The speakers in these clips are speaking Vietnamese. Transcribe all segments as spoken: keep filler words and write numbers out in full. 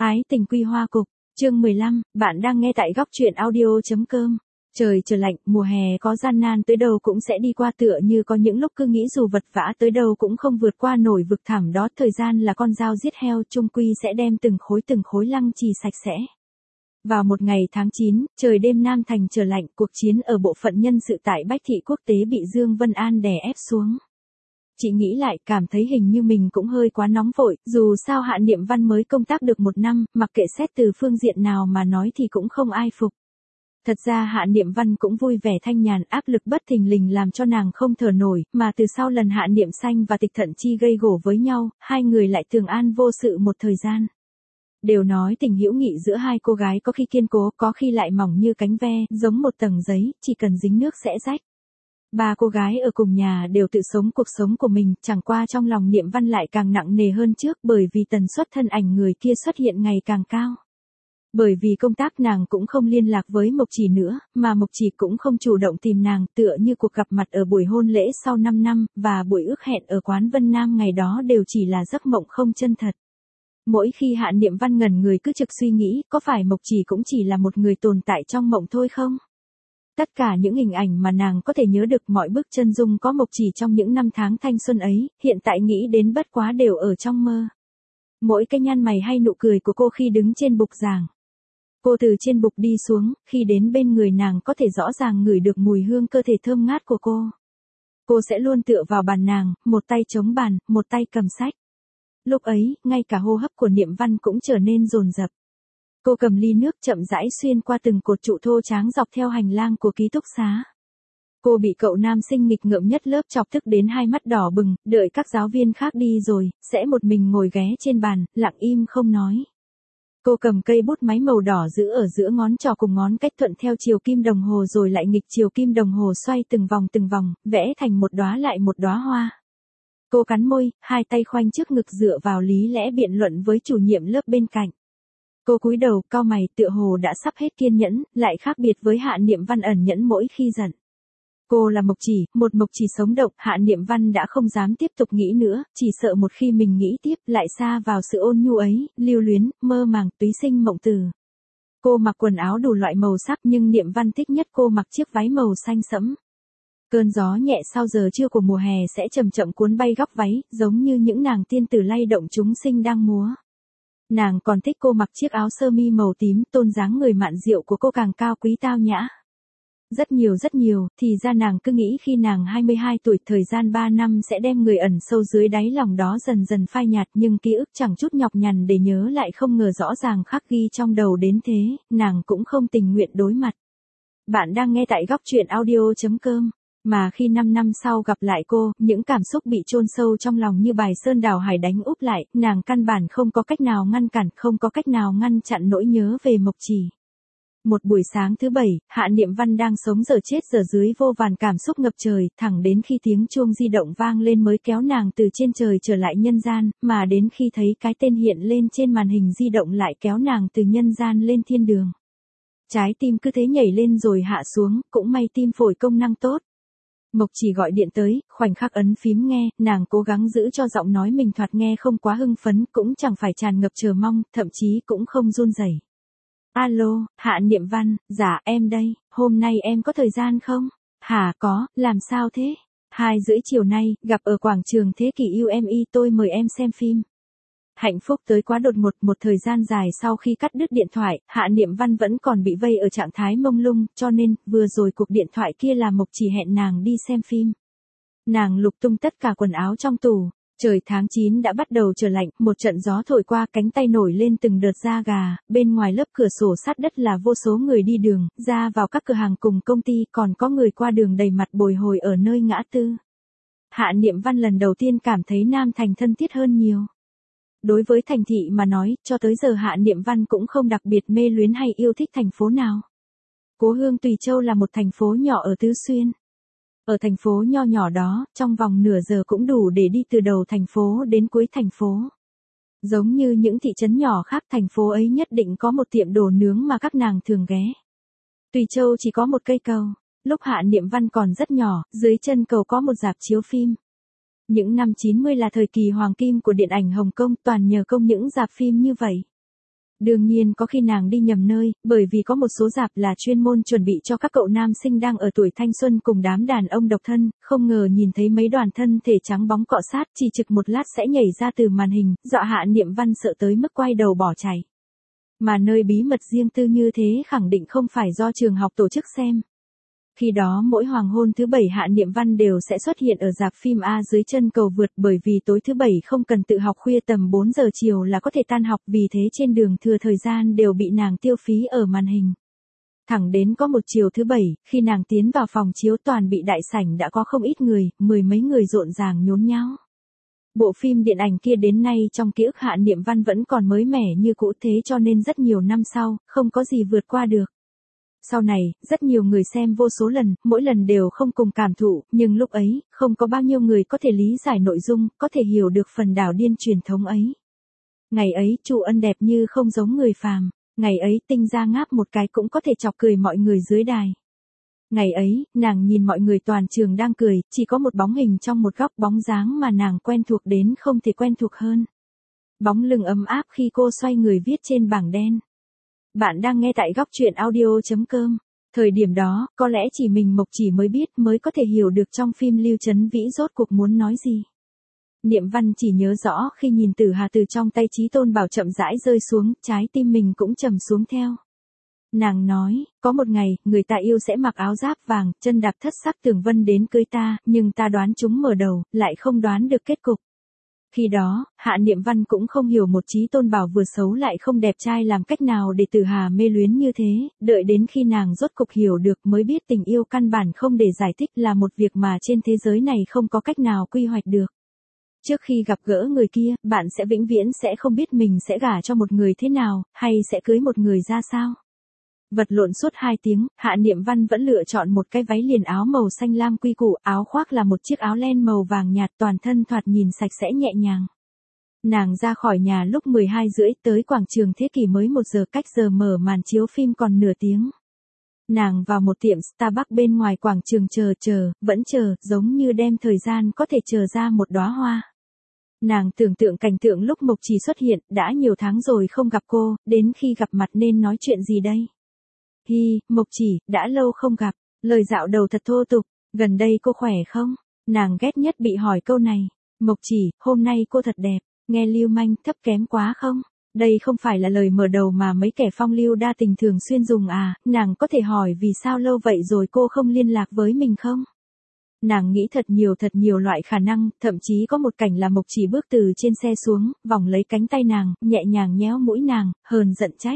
Ái tình quy hoa cục, chương mười lăm, bạn đang nghe tại góc truyện audio.com. Trời trở lạnh, mùa hè có gian nan tới đâu cũng sẽ đi qua, tựa như có những lúc cứ nghĩ dù vật vã tới đâu cũng không vượt qua nổi vực thẳm đó. Thời gian là con dao giết heo, chung quy sẽ đem từng khối từng khối lăng trì sạch sẽ. Vào một ngày tháng chín, trời đêm Nam Thành trở lạnh, cuộc chiến ở bộ phận nhân sự tại Bách Thị Quốc tế bị Dương Vân An đè ép xuống. Chị nghĩ lại, cảm thấy hình như mình cũng hơi quá nóng vội, dù sao Hạ Niệm Văn mới công tác được một năm, mặc kệ xét từ phương diện nào mà nói thì cũng không ai phục. Thật ra Hạ Niệm Văn cũng vui vẻ thanh nhàn, áp lực bất thình lình làm cho nàng không thở nổi, mà từ sau lần Hạ Niệm Xanh và Tịch Thận Chi gây gổ với nhau, hai người lại thường an vô sự một thời gian. Đều nói tình hữu nghị giữa hai cô gái có khi kiên cố, có khi lại mỏng như cánh ve, giống một tầng giấy, chỉ cần dính nước sẽ rách. Ba cô gái ở cùng nhà đều tự sống cuộc sống của mình, chẳng qua trong lòng Niệm Văn lại càng nặng nề hơn trước, bởi vì tần suất thân ảnh người kia xuất hiện ngày càng cao. Bởi vì công tác nàng cũng không liên lạc với Mộc Chỉ nữa, mà Mộc Chỉ cũng không chủ động tìm nàng, tựa như cuộc gặp mặt ở buổi hôn lễ sau năm năm, và buổi ước hẹn ở quán Vân Nam ngày đó đều chỉ là giấc mộng không chân thật. Mỗi khi Hạ Niệm Văn ngẩn người cứ trực suy nghĩ, có phải Mộc Chỉ cũng chỉ là một người tồn tại trong mộng thôi không? Tất cả những hình ảnh mà nàng có thể nhớ được, mọi bước chân dung có Mộc Chỉ trong những năm tháng thanh xuân ấy, hiện tại nghĩ đến bất quá đều ở trong mơ. Mỗi cái nhăn mày hay nụ cười của cô khi đứng trên bục giảng. Cô từ trên bục đi xuống, khi đến bên người nàng có thể rõ ràng ngửi được mùi hương cơ thể thơm ngát của cô. Cô sẽ luôn tựa vào bàn nàng, một tay chống bàn, một tay cầm sách. Lúc ấy, ngay cả hô hấp của Niệm Văn cũng trở nên dồn dập. Cô cầm ly nước chậm rãi xuyên qua từng cột trụ thô tráng dọc theo hành lang của ký túc xá. Cô bị cậu nam sinh nghịch ngợm nhất lớp chọc tức đến hai mắt đỏ bừng, đợi các giáo viên khác đi rồi, sẽ một mình ngồi ghé trên bàn, lặng im không nói. Cô cầm cây bút máy màu đỏ giữ ở giữa ngón trỏ cùng ngón cách thuận theo chiều kim đồng hồ rồi lại nghịch chiều kim đồng hồ xoay từng vòng từng vòng, vẽ thành một đóa lại một đóa hoa. Cô cắn môi, hai tay khoanh trước ngực dựa vào lý lẽ biện luận với chủ nhiệm lớp bên cạnh. Cô cúi đầu, cau mày, tựa hồ đã sắp hết kiên nhẫn, lại khác biệt với Hạ Niệm Văn ẩn nhẫn mỗi khi giận. Cô là Mộc Chỉ, một Mộc Chỉ sống động, Hạ Niệm Văn đã không dám tiếp tục nghĩ nữa, chỉ sợ một khi mình nghĩ tiếp, lại xa vào sự ôn nhu ấy, lưu luyến, mơ màng, túy sinh mộng từ. Cô mặc quần áo đủ loại màu sắc nhưng Niệm Văn thích nhất cô mặc chiếc váy màu xanh sẫm. Cơn gió nhẹ sau giờ trưa của mùa hè sẽ chậm chậm cuốn bay góc váy, giống như những nàng tiên tử lay động chúng sinh đang múa. Nàng còn thích cô mặc chiếc áo sơ mi màu tím, tôn dáng người mạn diệu của cô càng cao quý tao nhã. Rất nhiều rất nhiều, thì ra nàng cứ nghĩ khi nàng hai mươi hai tuổi, thời gian ba năm sẽ đem người ẩn sâu dưới đáy lòng đó dần dần phai nhạt, nhưng ký ức chẳng chút nhọc nhằn để nhớ lại không ngờ rõ ràng khắc ghi trong đầu đến thế, nàng cũng không tình nguyện đối mặt. Bạn đang nghe tại góc truyện audio.com. Mà khi năm năm sau gặp lại cô, những cảm xúc bị chôn sâu trong lòng như bài sơn đảo hải đánh úp lại, nàng căn bản không có cách nào ngăn cản, không có cách nào ngăn chặn nỗi nhớ về Mộc Chỉ. Một buổi sáng thứ bảy, Hạ Niệm Văn đang sống giờ chết giờ dưới vô vàn cảm xúc ngập trời, thẳng đến khi tiếng chuông di động vang lên mới kéo nàng từ trên trời trở lại nhân gian, mà đến khi thấy cái tên hiện lên trên màn hình di động lại kéo nàng từ nhân gian lên thiên đường. Trái tim cứ thế nhảy lên rồi hạ xuống, cũng may tim phổi công năng tốt. Mộc Chỉ gọi điện tới, khoảnh khắc ấn phím nghe, nàng cố gắng giữ cho giọng nói mình thoạt nghe không quá hưng phấn, cũng chẳng phải tràn ngập chờ mong, thậm chí cũng không run rẩy. Alo, Hạ Niệm Văn, dạ em đây, hôm nay em có thời gian không? Hả có, làm sao thế? Hai rưỡi chiều nay, gặp ở quảng trường Thế Kỷ u em i, tôi mời em xem phim. Hạnh phúc tới quá đột ngột, một thời gian dài sau khi cắt đứt điện thoại, Hạ Niệm Văn vẫn còn bị vây ở trạng thái mông lung, cho nên, vừa rồi cuộc điện thoại kia là Mộc Chỉ hẹn nàng đi xem phim. Nàng lục tung tất cả quần áo trong tủ, trời tháng chín đã bắt đầu trở lạnh, một trận gió thổi qua cánh tay nổi lên từng đợt da gà, bên ngoài lớp cửa sổ sát đất là vô số người đi đường, ra vào các cửa hàng cùng công ty, còn có người qua đường đầy mặt bồi hồi ở nơi ngã tư. Hạ Niệm Văn lần đầu tiên cảm thấy Nam Thành thân thiết hơn nhiều. Đối với thành thị mà nói, cho tới giờ Hạ Niệm Văn cũng không đặc biệt mê luyến hay yêu thích thành phố nào. Cố hương Tùy Châu là một thành phố nhỏ ở Tứ Xuyên. Ở thành phố nho nhỏ đó, trong vòng nửa giờ cũng đủ để đi từ đầu thành phố đến cuối thành phố. Giống như những thị trấn nhỏ khác, thành phố ấy nhất định có một tiệm đồ nướng mà các nàng thường ghé. Tùy Châu chỉ có một cây cầu. Lúc Hạ Niệm Văn còn rất nhỏ, dưới chân cầu có một rạp chiếu phim. Những năm chín mươi là thời kỳ hoàng kim của điện ảnh Hồng Kông, toàn nhờ công những rạp phim như vậy. Đương nhiên có khi nàng đi nhầm nơi, bởi vì có một số rạp là chuyên môn chuẩn bị cho các cậu nam sinh đang ở tuổi thanh xuân cùng đám đàn ông độc thân, không ngờ nhìn thấy mấy đoàn thân thể trắng bóng cọ sát chỉ trực một lát sẽ nhảy ra từ màn hình, dọa Hạ Niệm Văn sợ tới mức quay đầu bỏ chạy. Mà nơi bí mật riêng tư như thế khẳng định không phải do trường học tổ chức xem. Khi đó mỗi hoàng hôn thứ bảy Hạ Niệm Văn đều sẽ xuất hiện ở rạp phim A dưới chân cầu vượt, bởi vì tối thứ bảy không cần tự học khuya tầm bốn giờ chiều là có thể tan học, vì thế trên đường thừa thời gian đều bị nàng tiêu phí ở màn hình. Thẳng đến có một chiều thứ bảy, khi nàng tiến vào phòng chiếu toàn bị đại sảnh đã có không ít người, mười mấy người rộn ràng nhốn nháo. Bộ phim điện ảnh kia đến nay trong ký ức Hạ Niệm Văn vẫn còn mới mẻ như cũ, thế cho nên rất nhiều năm sau, không có gì vượt qua được. Sau này, rất nhiều người xem vô số lần, mỗi lần đều không cùng cảm thụ, nhưng lúc ấy, không có bao nhiêu người có thể lý giải nội dung, có thể hiểu được phần đảo điên truyền thống ấy. Ngày ấy, Chu Ân đẹp như không giống người phàm, ngày ấy Tinh Gia ngáp một cái cũng có thể chọc cười mọi người dưới đài. Ngày ấy, nàng nhìn mọi người toàn trường đang cười, chỉ có một bóng hình trong một góc, bóng dáng mà nàng quen thuộc đến không thể quen thuộc hơn. Bóng lưng ấm áp khi cô xoay người viết trên bảng đen. Bạn đang nghe tại góc truyện audio chấm com. Thời điểm đó, có lẽ chỉ mình Mộc Chỉ mới biết, mới có thể hiểu được trong phim Lưu Chấn Vĩ rốt cuộc muốn nói gì. Niệm Văn chỉ nhớ rõ khi nhìn Tử Hà từ trong tay Chí Tôn Bảo chậm rãi rơi xuống, trái tim mình cũng trầm xuống theo. Nàng nói, có một ngày, người ta yêu sẽ mặc áo giáp vàng, chân đạp thất sắc tường vân đến cưới ta, nhưng ta đoán chúng mở đầu, lại không đoán được kết cục. Khi đó, Hạ Niệm Văn cũng không hiểu một Chí Tôn Bảo vừa xấu lại không đẹp trai làm cách nào để Tử Hà mê luyến như thế, đợi đến khi nàng rốt cục hiểu được mới biết tình yêu căn bản không để giải thích, là một việc mà trên thế giới này không có cách nào quy hoạch được. Trước khi gặp gỡ người kia, bạn sẽ vĩnh viễn sẽ không biết mình sẽ gả cho một người thế nào, hay sẽ cưới một người ra sao. Vật lộn suốt hai tiếng, Hạ Niệm Văn vẫn lựa chọn một cái váy liền áo màu xanh lam quy củ, áo khoác là một chiếc áo len màu vàng nhạt, toàn thân thoạt nhìn sạch sẽ nhẹ nhàng. Nàng ra khỏi nhà lúc mười hai rưỡi, tới quảng trường Thế Kỷ mới một giờ, cách giờ mở màn chiếu phim còn nửa tiếng. Nàng vào một tiệm Starbucks bên ngoài quảng trường chờ chờ, vẫn chờ, giống như đem thời gian có thể chờ ra một đóa hoa. Nàng tưởng tượng cảnh tượng lúc Mộc Chỉ xuất hiện, đã nhiều tháng rồi không gặp cô, đến khi gặp mặt nên nói chuyện gì đây? Hi, Mộc Chỉ, đã lâu không gặp, lời dạo đầu thật thô tục, gần đây cô khỏe không? Nàng ghét nhất bị hỏi câu này. Mộc Chỉ, hôm nay cô thật đẹp, nghe lưu manh, thấp kém quá không? Đây không phải là lời mở đầu mà mấy kẻ phong lưu đa tình thường xuyên dùng à, nàng có thể hỏi vì sao lâu vậy rồi cô không liên lạc với mình không? Nàng nghĩ thật nhiều thật nhiều loại khả năng, thậm chí có một cảnh là Mộc Chỉ bước từ trên xe xuống, vòng lấy cánh tay nàng, nhẹ nhàng nhéo mũi nàng, hờn giận trách.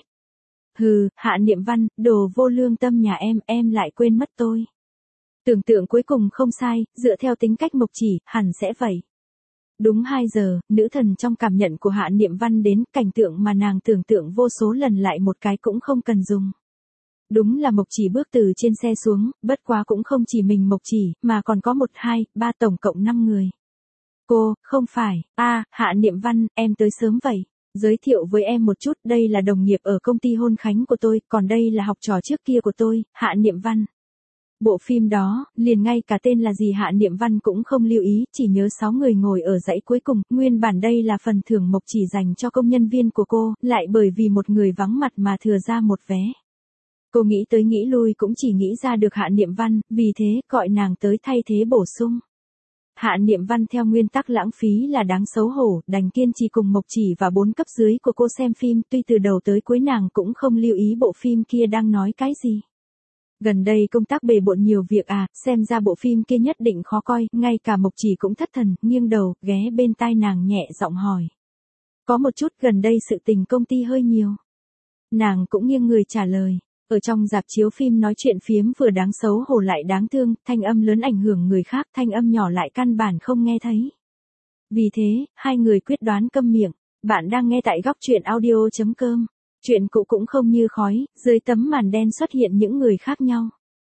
Hừ, Hạ Niệm Văn, đồ vô lương tâm nhà em, em lại quên mất tôi. Tưởng tượng cuối cùng không sai, dựa theo tính cách Mộc Chỉ, hẳn sẽ vậy. Đúng hai giờ, nữ thần trong cảm nhận của Hạ Niệm Văn đến, cảnh tượng mà nàng tưởng tượng vô số lần lại một cái cũng không cần dùng. Đúng là Mộc Chỉ bước từ trên xe xuống, bất quá cũng không chỉ mình Mộc Chỉ, mà còn có một hai, ba tổng cộng năm người. Cô, không phải, a Hạ Niệm Văn, em tới sớm vậy. Giới thiệu với em một chút, đây là đồng nghiệp ở công ty hôn khánh của tôi, còn đây là học trò trước kia của tôi, Hạ Niệm Văn. Bộ phim đó, liền ngay cả tên là gì Hạ Niệm Văn cũng không lưu ý, chỉ nhớ sáu người ngồi ở dãy cuối cùng, nguyên bản đây là phần thưởng Mộc Chỉ dành cho công nhân viên của cô, lại bởi vì một người vắng mặt mà thừa ra một vé. Cô nghĩ tới nghĩ lui cũng chỉ nghĩ ra được Hạ Niệm Văn, vì thế gọi nàng tới thay thế bổ sung. Hạ Niệm Văn theo nguyên tắc lãng phí là đáng xấu hổ, đành kiên trì cùng Mộc Chỉ và bốn cấp dưới của cô xem phim, tuy từ đầu tới cuối nàng cũng không lưu ý bộ phim kia đang nói cái gì. Gần đây công tác bề bộn nhiều việc à, xem ra bộ phim kia nhất định khó coi, ngay cả Mộc Chỉ cũng thất thần, nghiêng đầu, ghé bên tai nàng nhẹ giọng hỏi. Có một chút, gần đây sự tình công ty hơi nhiều. Nàng cũng nghiêng người trả lời. Ở trong rạp chiếu phim nói chuyện phiếm vừa đáng xấu hổ lại đáng thương, thanh âm lớn ảnh hưởng người khác, thanh âm nhỏ lại căn bản không nghe thấy. Vì thế, hai người quyết đoán câm miệng. Bạn đang nghe tại góc truyện audio chấm com. Chuyện cũ cũng không như khói, dưới tấm màn đen xuất hiện những người khác nhau.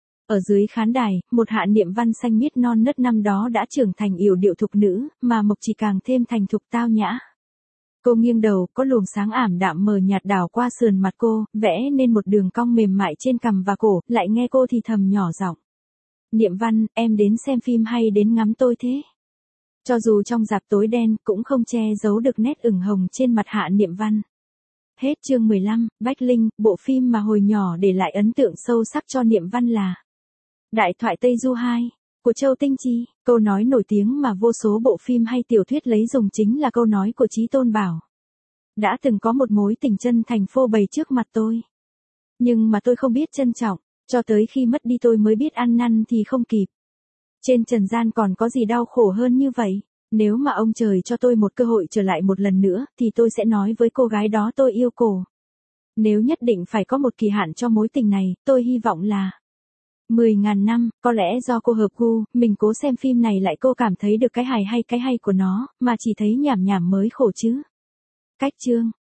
Ở dưới khán đài, một Hạ Niệm Văn xanh miết non nớt năm đó đã trưởng thành yểu điệu thục nữ, mà Mộc Chỉ càng thêm thành thục tao nhã. Cô nghiêng đầu, có luồng sáng ảm đạm mờ nhạt đảo qua sườn mặt cô, vẽ nên một đường cong mềm mại trên cằm và cổ, lại nghe cô thì thầm nhỏ giọng. Niệm Văn, em đến xem phim hay đến ngắm tôi thế? Cho dù trong rạp tối đen, cũng không che giấu được nét ửng hồng trên mặt Hạ Niệm Văn. Hết chương mười lăm, Bách Linh, bộ phim mà hồi nhỏ để lại ấn tượng sâu sắc cho Niệm Văn là Đại thoại Tây Du hai, của Châu Tinh Chi. Câu nói nổi tiếng mà vô số bộ phim hay tiểu thuyết lấy dùng chính là câu nói của Chí Tôn bảo. Đã từng có một mối tình chân thành phô bày trước mặt tôi. Nhưng mà tôi không biết trân trọng, cho tới khi mất đi tôi mới biết ăn năn thì không kịp. Trên trần gian còn có gì đau khổ hơn như vậy? Nếu mà ông trời cho tôi một cơ hội trở lại một lần nữa, thì tôi sẽ nói với cô gái đó tôi yêu cô. Nếu nhất định phải có một kỳ hạn cho mối tình này, tôi hy vọng là mười ngàn năm, có lẽ do cô hợp gu, mình cố xem phim này lại cô cảm thấy được cái hài hay cái hay của nó, mà chỉ thấy nhảm nhảm mới khổ chứ. Cách chương